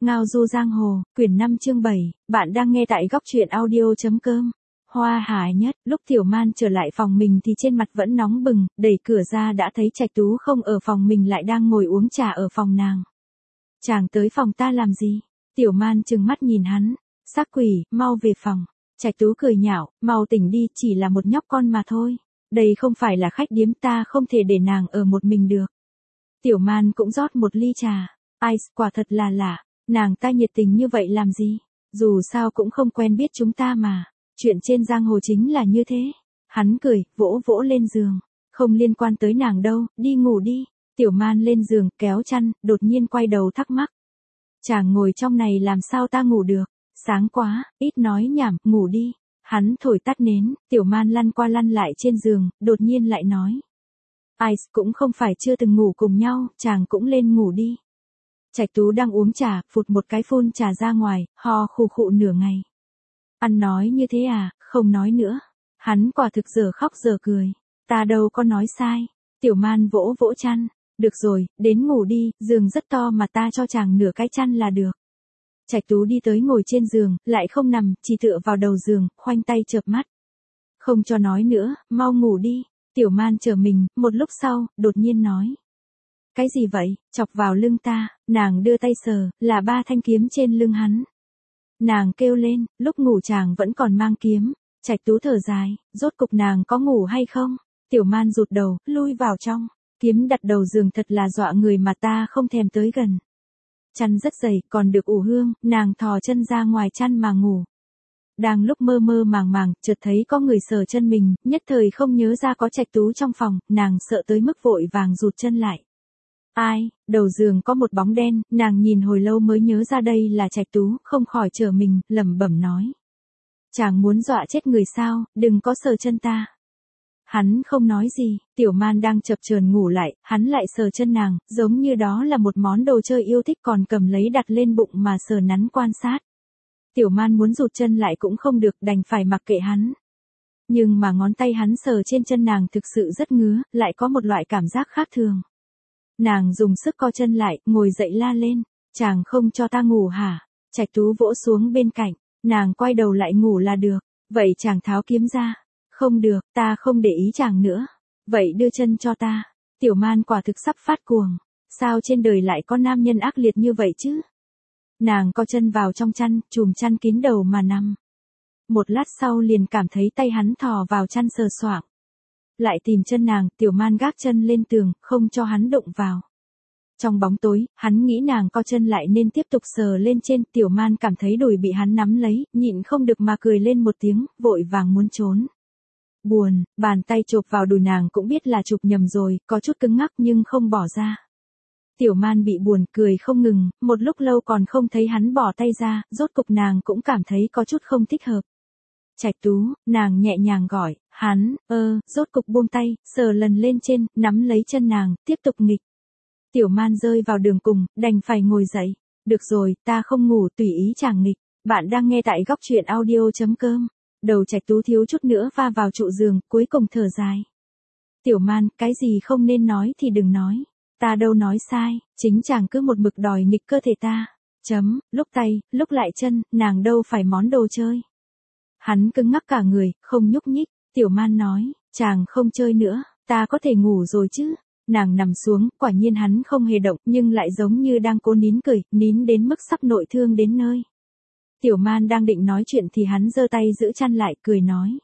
Ngao du giang hồ, quyển 5 chương 7, bạn đang nghe tại góc truyện audio.com. Hoa hài nhất, lúc Tiểu Man trở lại phòng mình thì trên mặt vẫn nóng bừng, đẩy cửa ra đã thấy Trạch Tú không ở phòng mình lại đang ngồi uống trà ở phòng nàng. Chàng tới phòng ta làm gì? Tiểu Man trừng mắt nhìn hắn, xác quỷ, mau về phòng. Trạch Tú cười nhạo, mau tỉnh đi, chỉ là một nhóc con mà thôi. Đây không phải là khách điếm, ta không thể để nàng ở một mình được. Tiểu Man cũng rót một ly trà. Ai, quả thật là lạ. Nàng ta nhiệt tình như vậy làm gì? Dù sao cũng không quen biết chúng ta mà. Chuyện trên giang hồ chính là như thế. Hắn cười, vỗ vỗ lên giường. Không liên quan tới nàng đâu, đi ngủ đi. Tiểu Man lên giường, kéo chăn, đột nhiên quay đầu thắc mắc. Chàng ngồi trong này làm sao ta ngủ được? Sáng quá, ít nói nhảm, ngủ đi. Hắn thổi tắt nến, Tiểu Man lăn qua lăn lại trên giường, đột nhiên lại nói. Ai, cũng không phải chưa từng ngủ cùng nhau, chàng cũng lên ngủ đi. Trạch Tú đang uống trà, phụt một cái phun trà ra ngoài, ho khụ khụ nửa ngày. Ăn nói như thế à, không nói nữa. Hắn quả thực giờ khóc giờ cười. Ta đâu có nói sai. Tiểu Man vỗ vỗ chăn. Được rồi, đến ngủ đi, giường rất to mà ta cho chàng nửa cái chăn là được. Trạch Tú đi tới ngồi trên giường, lại không nằm, chỉ tựa vào đầu giường, khoanh tay chợp mắt. Không cho nói nữa, mau ngủ đi. Tiểu Man chờ mình, một lúc sau, đột nhiên nói. Cái gì vậy, chọc vào lưng ta, nàng đưa tay sờ, là 3 thanh kiếm trên lưng hắn. Nàng kêu lên, lúc ngủ chàng vẫn còn mang kiếm. Trạch Tú thở dài, rốt cục nàng có ngủ hay không? Tiểu Man rụt đầu, lui vào trong. Kiếm đặt đầu giường thật là dọa người mà ta không thèm tới gần. Chăn rất dày, còn được ủ hương, nàng thò chân ra ngoài chăn mà ngủ. Đang lúc mơ mơ màng màng, chợt thấy có người sờ chân mình, nhất thời không nhớ ra có Trạch Tú trong phòng, nàng sợ tới mức vội vàng rụt chân lại. Ai, đầu giường có một bóng đen, nàng nhìn hồi lâu mới nhớ ra đây là Trạch Tú, không khỏi trở mình, lẩm bẩm nói. Chàng muốn dọa chết người sao, đừng có sờ chân ta. Hắn không nói gì, Tiểu Man đang chập chờn ngủ lại, hắn lại sờ chân nàng, giống như đó là một món đồ chơi yêu thích còn cầm lấy đặt lên bụng mà sờ nắn quan sát. Tiểu Man muốn rụt chân lại cũng không được, đành phải mặc kệ hắn. Nhưng mà ngón tay hắn sờ trên chân nàng thực sự rất ngứa, lại có một loại cảm giác khác thường. Nàng dùng sức co chân lại, ngồi dậy la lên. Chàng không cho ta ngủ hả? Trạch Tú vỗ xuống bên cạnh. Nàng quay đầu lại ngủ là được. Vậy chàng tháo kiếm ra. Không được, ta không để ý chàng nữa. Vậy đưa chân cho ta. Tiểu Man quả thực sắp phát cuồng. Sao trên đời lại có nam nhân ác liệt như vậy chứ? Nàng co chân vào trong chăn, chùm chăn kín đầu mà nằm. Một lát sau liền cảm thấy tay hắn thò vào chăn sờ soạng. Lại tìm chân nàng, Tiểu Man gác chân lên tường, không cho hắn đụng vào. Trong bóng tối, hắn nghĩ nàng co chân lại nên tiếp tục sờ lên trên, Tiểu Man cảm thấy đùi bị hắn nắm lấy, nhịn không được mà cười lên một tiếng, vội vàng muốn trốn. Buồn, bàn tay chộp vào đùi nàng cũng biết là chụp nhầm rồi, có chút cứng ngắc nhưng không bỏ ra. Tiểu Man bị buồn, cười không ngừng, một lúc lâu còn không thấy hắn bỏ tay ra, rốt cục nàng cũng cảm thấy có chút không thích hợp. Trạch Tú, nàng nhẹ nhàng gọi, hắn, rốt cục buông tay, sờ lần lên trên, nắm lấy chân nàng, tiếp tục nghịch. Tiểu Man rơi vào đường cùng, đành phải ngồi dậy. Được rồi, ta không ngủ, tùy ý chàng nghịch. Bạn đang nghe tại góc truyện audio.com. Đầu Trạch Tú thiếu chút nữa va vào trụ giường, cuối cùng thở dài. Tiểu Man, cái gì không nên nói thì đừng nói. Ta đâu nói sai, chính chàng cứ một mực đòi nghịch cơ thể ta. Lúc tay, lúc lại chân, nàng đâu phải món đồ chơi. Hắn cứng ngắc cả người, không nhúc nhích. Tiểu Man nói, chàng không chơi nữa, ta có thể ngủ rồi chứ. Nàng nằm xuống, quả nhiên hắn không hề động, nhưng lại giống như đang cố nín cười, nín đến mức sắp nội thương đến nơi. Tiểu Man đang định nói chuyện thì hắn giơ tay giữ chăn lại, cười nói.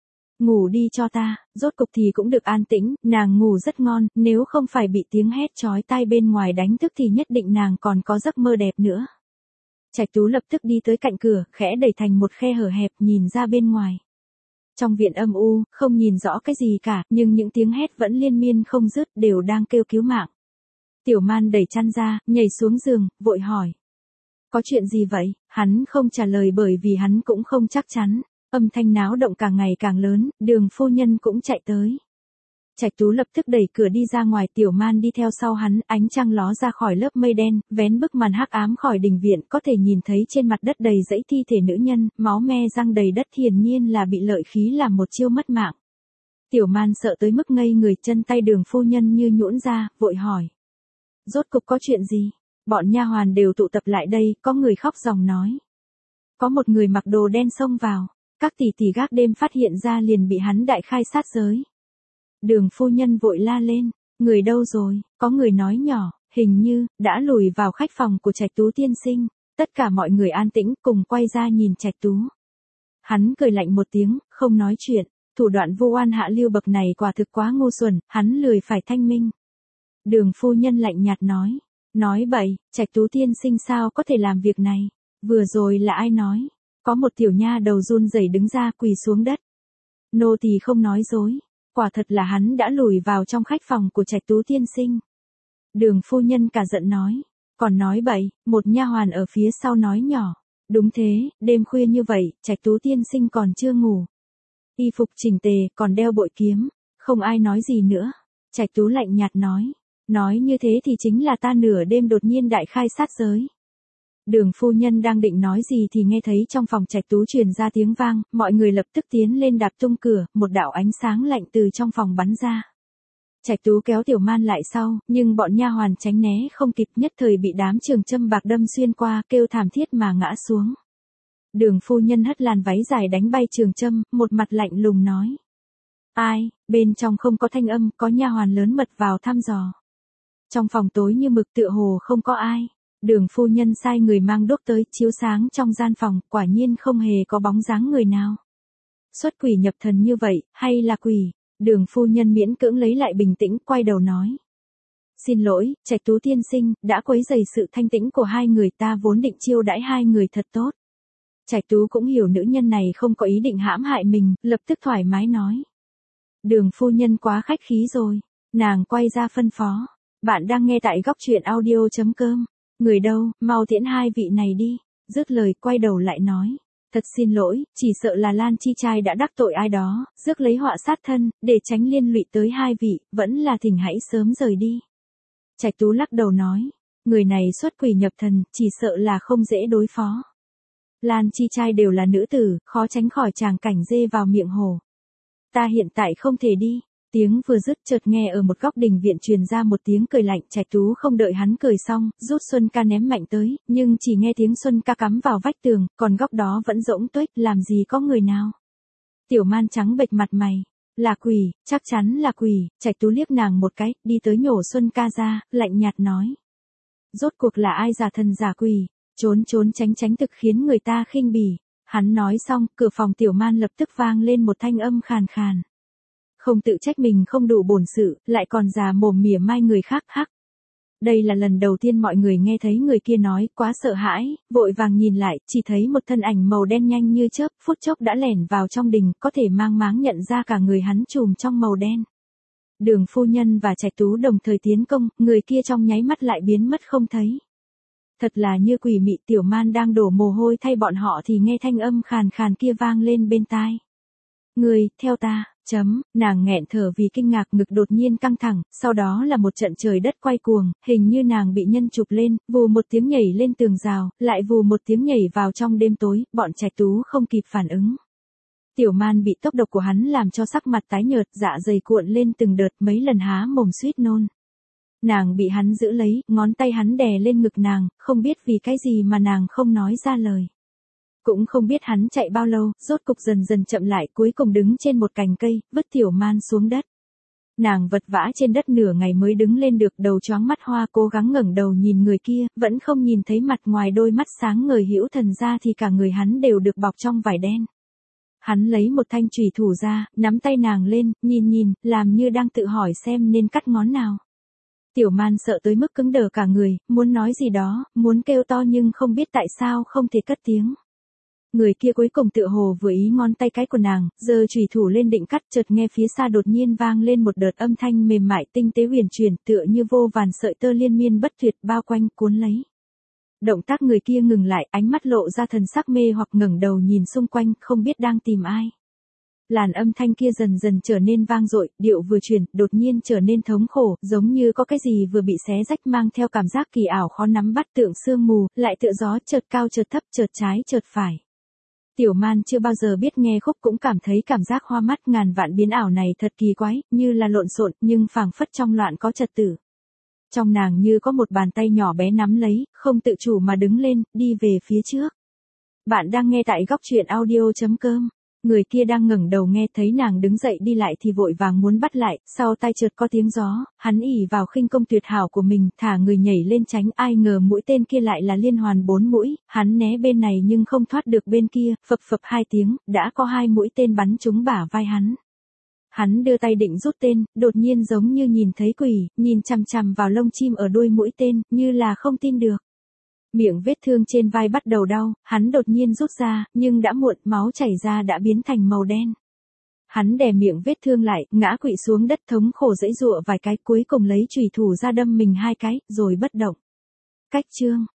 Ngủ đi cho ta, rốt cục thì cũng được an tĩnh, nàng ngủ rất ngon, nếu không phải bị tiếng hét chói tai bên ngoài đánh thức thì nhất định nàng còn có giấc mơ đẹp nữa. Trạch Tú lập tức đi tới cạnh cửa, khẽ đẩy thành một khe hở hẹp, nhìn ra bên ngoài. Trong viện âm u, không nhìn rõ cái gì cả, nhưng những tiếng hét vẫn liên miên không dứt, đều đang kêu cứu mạng. Tiểu Man đẩy chăn ra, nhảy xuống giường, vội hỏi. Có chuyện gì vậy? Hắn không trả lời bởi vì hắn cũng không chắc chắn. Âm thanh náo động càng ngày càng lớn, Đường phu nhân cũng chạy tới. Trạch Tú lập tức đẩy cửa đi ra ngoài, Tiểu Man đi theo sau hắn, ánh trăng ló ra khỏi lớp mây đen, vén bức màn hắc ám khỏi đình viện, có thể nhìn thấy trên mặt đất đầy dãy thi thể nữ nhân, máu me răng đầy đất, hiển nhiên là bị lợi khí làm một chiêu mất mạng. Tiểu Man sợ tới mức ngây người, chân tay Đường phu nhân như nhũn ra, vội hỏi. Rốt cục có chuyện gì? Bọn nha hoàn đều tụ tập lại đây, có người khóc ròng nói. Có một người mặc đồ đen xông vào, các tỷ tỷ gác đêm phát hiện ra liền bị hắn đại khai sát giới. Đường phu nhân vội la lên, người đâu rồi, có người nói nhỏ, hình như, đã lùi vào khách phòng của Trạch Tú tiên sinh. Tất cả mọi người an tĩnh cùng quay ra nhìn Trạch Tú. Hắn cười lạnh một tiếng, không nói chuyện, thủ đoạn vô oan hạ lưu bậc này quả thực quá ngu xuẩn, hắn lười phải thanh minh. Đường phu nhân lạnh nhạt nói bậy, Trạch Tú tiên sinh sao có thể làm việc này, vừa rồi là ai nói, có một tiểu nha đầu run rẩy đứng ra quỳ xuống đất. Nô tỳ không nói dối, quả thật là hắn đã lùi vào trong khách phòng của Trạch Tú tiên sinh. Đường phu nhân cả giận nói, còn nói bậy, một nha hoàn ở phía sau nói nhỏ, đúng thế, đêm khuya như vậy, Trạch Tú tiên sinh còn chưa ngủ. Y phục chỉnh tề, còn đeo bội kiếm, không ai nói gì nữa. Trạch Tú lạnh nhạt nói như thế thì chính là ta nửa đêm đột nhiên đại khai sát giới. Đường phu nhân đang định nói gì thì nghe thấy trong phòng Trạch Tú truyền ra tiếng vang, mọi người lập tức tiến lên đạp tung cửa, một đạo ánh sáng lạnh từ trong phòng bắn ra. Trạch Tú kéo Tiểu Man lại sau, nhưng bọn nha hoàn tránh né không kịp, nhất thời bị đám trường châm bạc đâm xuyên qua, kêu thảm thiết mà ngã xuống. Đường phu nhân hất làn váy dài đánh bay trường châm, một mặt lạnh lùng nói. Ai, bên trong không có thanh âm, có nha hoàn lớn mật vào thăm dò. Trong phòng tối như mực tựa hồ không có ai. Đường phu nhân sai người mang đuốc tới chiếu sáng trong gian phòng, quả nhiên không hề có bóng dáng người nào. Xuất quỷ nhập thần như vậy, hay là quỷ? Đường phu nhân miễn cưỡng lấy lại bình tĩnh, quay đầu nói. Xin lỗi, Trạch Tú tiên sinh, đã quấy rầy sự thanh tĩnh của hai người, ta vốn định chiêu đãi hai người thật tốt. Trạch Tú cũng hiểu nữ nhân này không có ý định hãm hại mình, lập tức thoải mái nói. Đường phu nhân quá khách khí rồi. Nàng quay ra phân phó. Bạn đang nghe tại góc truyện audio.com. Người đâu, mau tiễn hai vị này đi. Dứt lời quay đầu lại nói. Thật xin lỗi, chỉ sợ là Lan Chi trai đã đắc tội ai đó, rước lấy họa sát thân, để tránh liên lụy tới hai vị, vẫn là thỉnh hãy sớm rời đi. Trạch Tú lắc đầu nói. Người này xuất quỷ nhập thần, chỉ sợ là không dễ đối phó. Lan Chi trai đều là nữ tử, khó tránh khỏi tràng cảnh dê vào miệng hổ. Ta hiện tại không thể đi. Tiếng vừa dứt chợt nghe ở một góc đình viện truyền ra một tiếng cười lạnh. Trạch Tú không đợi hắn cười xong, rút xuân ca ném mạnh tới, nhưng chỉ nghe tiếng xuân ca cắm vào vách tường, còn góc đó vẫn rỗng tuếch, làm gì có người nào. Tiểu Man trắng bệch mặt mày. Là quỷ, chắc chắn là quỷ. Trạch Tú liếc nàng một cái, đi tới nhổ xuân ca ra, lạnh nhạt nói. Rốt cuộc là ai giả thần giả quỷ, trốn tránh thực khiến người ta khinh bỉ. Hắn nói xong, cửa phòng Tiểu Man lập tức vang lên một thanh âm khàn khàn. Không tự trách mình không đủ bổn sự, lại còn già mồm mỉa mai người khác hắc. Đây là lần đầu tiên mọi người nghe thấy người kia nói, quá sợ hãi, vội vàng nhìn lại, chỉ thấy một thân ảnh màu đen nhanh như chớp, phút chốc đã lẻn vào trong đình, có thể mang máng nhận ra cả người hắn trùm trong màu đen. Đường phu nhân và Trạch Tú đồng thời tiến công, người kia trong nháy mắt lại biến mất không thấy. Thật là như quỷ mị. Tiểu Man đang đổ mồ hôi thay bọn họ thì nghe thanh âm khàn khàn kia vang lên bên tai. Người, theo ta, nàng nghẹn thở vì kinh ngạc, ngực đột nhiên căng thẳng, sau đó là một trận trời đất quay cuồng, hình như nàng bị nhân chụp lên, vù một tiếng nhảy lên tường rào, lại vù một tiếng nhảy vào trong đêm tối, bọn Trạch Tú không kịp phản ứng. Tiểu Man bị tốc độ của hắn làm cho sắc mặt tái nhợt, dạ dày cuộn lên từng đợt, mấy lần há mồm suýt nôn. Nàng bị hắn giữ lấy, ngón tay hắn đè lên ngực nàng, không biết vì cái gì mà nàng không nói ra lời. Cũng không biết hắn chạy bao lâu, rốt cục dần chậm lại, cuối cùng đứng trên một cành cây, vứt Tiểu Man xuống đất. Nàng vật vã trên đất nửa ngày mới đứng lên được, đầu choáng mắt hoa, cố gắng ngẩng đầu nhìn người kia, vẫn không nhìn thấy mặt, ngoài đôi mắt sáng ngời hữu thần ra thì cả người hắn đều được bọc trong vải đen. Hắn lấy một thanh chùy thủ ra, nắm tay nàng lên, nhìn, làm như đang tự hỏi xem nên cắt ngón nào. Tiểu Man sợ tới mức cứng đờ cả người, muốn nói gì đó, muốn kêu to nhưng không biết tại sao không thể cất tiếng. Người kia cuối cùng tựa hồ vừa ý ngón tay cái của nàng, giơ chùy thủ lên định cắt, chợt nghe phía xa đột nhiên vang lên một đợt âm thanh mềm mại tinh tế huyền chuyển, tựa như vô vàn sợi tơ liên miên bất tuyệt bao quanh cuốn lấy. Động tác người kia ngừng lại, ánh mắt lộ ra thần sắc mê hoặc, ngẩng đầu nhìn xung quanh, không biết đang tìm ai. Làn âm thanh kia dần trở nên vang dội, điệu vừa chuyển, đột nhiên trở nên thống khổ, giống như có cái gì vừa bị xé rách, mang theo cảm giác kỳ ảo khó nắm bắt, tượng sương mù, lại tựa gió, chợt cao chợt thấp, chợt trái chợt phải. Tiểu Man chưa bao giờ biết nghe khúc cũng cảm thấy cảm giác hoa mắt, ngàn vạn biến ảo này thật kỳ quái, như là lộn xộn, nhưng phảng phất trong loạn có trật tự. Trong nàng như có một bàn tay nhỏ bé nắm lấy, không tự chủ mà đứng lên, đi về phía trước. Bạn đang nghe tại góc truyện audio.com. Người kia đang ngẩng đầu nghe thấy nàng đứng dậy đi lại thì vội vàng muốn bắt lại, sau tai chợt có tiếng gió, hắn ỷ vào khinh công tuyệt hảo của mình, thả người nhảy lên tránh, ai ngờ mũi tên kia lại là liên hoàn 4 mũi, hắn né bên này nhưng không thoát được bên kia, phập phập 2 tiếng, đã có 2 mũi tên bắn trúng bả vai hắn. Hắn đưa tay định rút tên, đột nhiên giống như nhìn thấy quỷ, nhìn chằm chằm vào lông chim ở đuôi mũi tên, như là không tin được. Miệng vết thương trên vai bắt đầu đau, hắn đột nhiên rút ra, nhưng đã muộn, máu chảy ra đã biến thành màu đen. Hắn đè miệng vết thương lại, ngã quỵ xuống đất thống khổ giãy giụa vài cái, cuối cùng lấy chùy thủ ra đâm mình 2 cái, rồi bất động. Cách chương